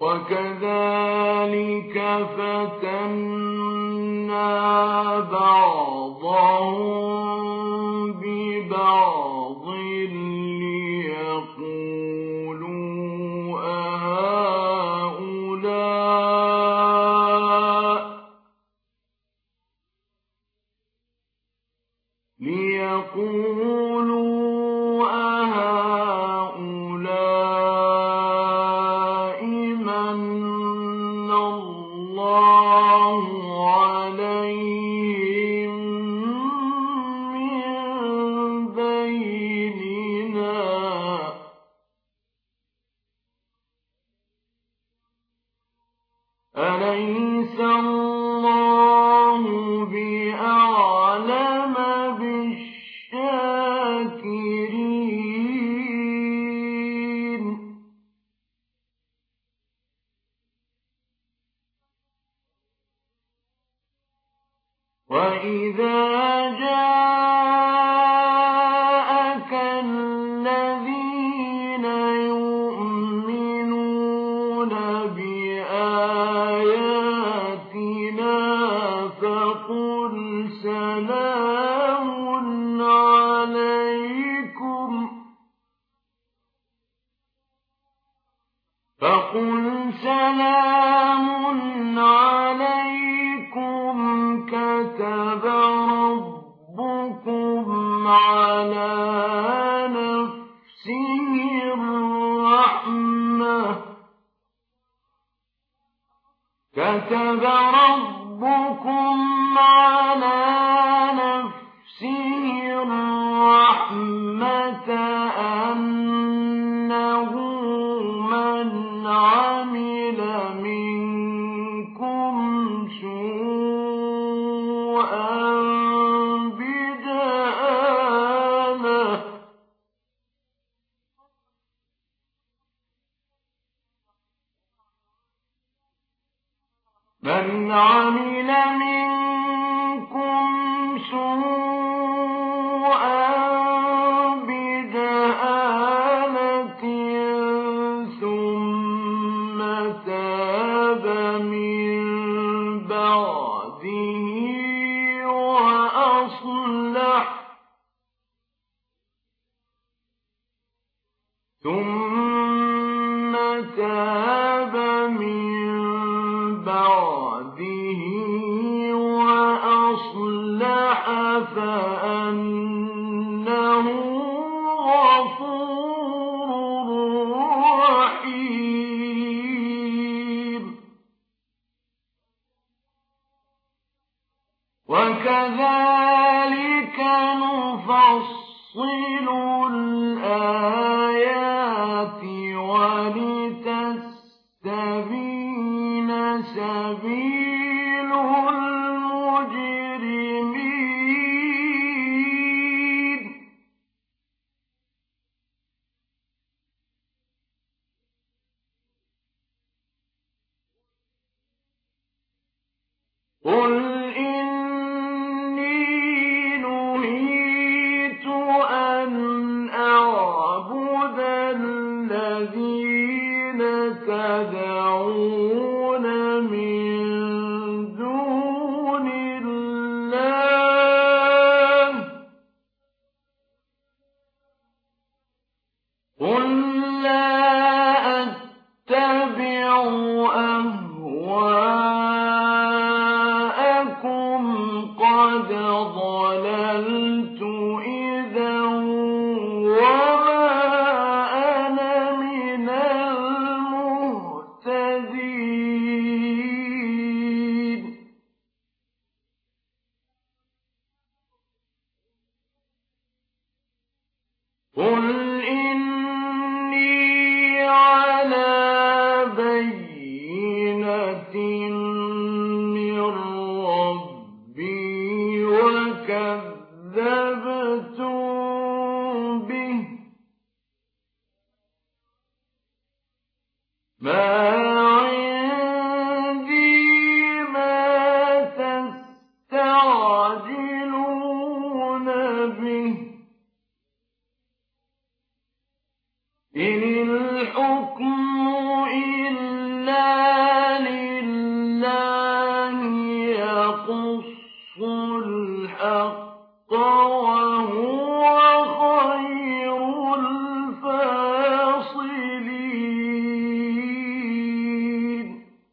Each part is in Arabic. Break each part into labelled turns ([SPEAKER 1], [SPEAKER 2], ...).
[SPEAKER 1] وكذلك فتنا بعضهم ببعض ليقولوا أهؤلاء من الله عليهم من بيننا أليس الله بأعلم بالشاكرين وإذا جاءك الذين يؤمنون بآياتنا فقل سلام عليكم كتب ربكم على نفسه الرحمة أنه من عمل منكم سوءا بجهالة ثم تاب من بعده وأصلح فأنه غفور رحيم وكذلك نفصل الآيات ولتستبين سبيل المجرمين قل إني نهيت أن أعبد الذين تدعون من دون الله قل لا أتبع أهواءكم قد ضللت إذا وما أنا من المهتدين قل إني على بينة من ربي وكذبتم به ما عندي ما تستعجلون به إن الحكم إلا لِلَّهِ يَقُصُّ الْحَقَّ وَهُوَ خَيْرُ الْفَاصِلِينَ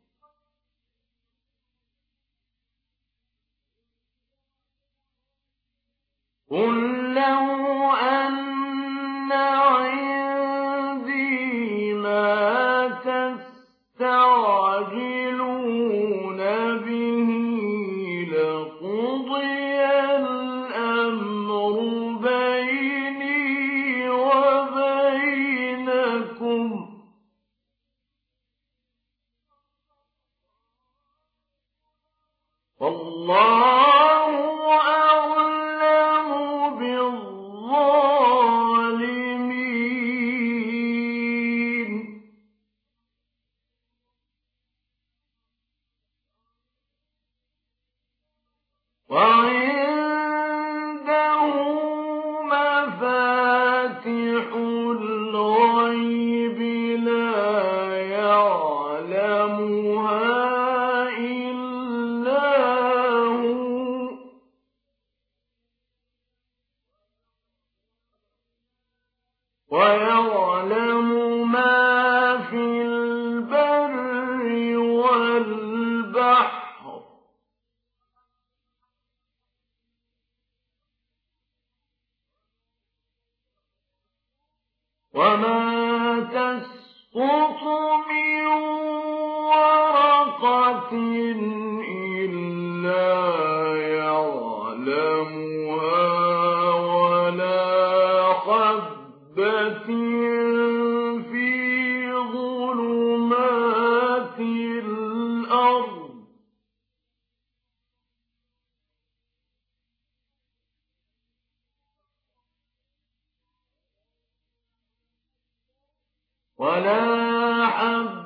[SPEAKER 1] قُل لَّوْ أَنَّ عِندِي مَا تَسْتَعْجِلُونَ بِهِ لَقُضِيَ الْأَمْرُ بَيْنِي وَبَيْنَكُمْ ۗ وَاللَّهُ أَعْلَمُ بِالظَّالِمِينَ وَعِندَهُ مَفَاتِحُ الْغَيْبِ لَا يَعْلَمُهَا إِلَّا هُوَ ۚ وَيَعْلَمُ مَا فِي الْبَرِّ وَالْبَحْرِ ۚ وَمَا تَسْقُطُ مِن وَرَقَةٍ إِلَّا يَعْلَمُهَا وَلَا حَبَّةٍ فِي ظُلُمَاتِ الْأَرْضِ وَلَا حَبَّةٍ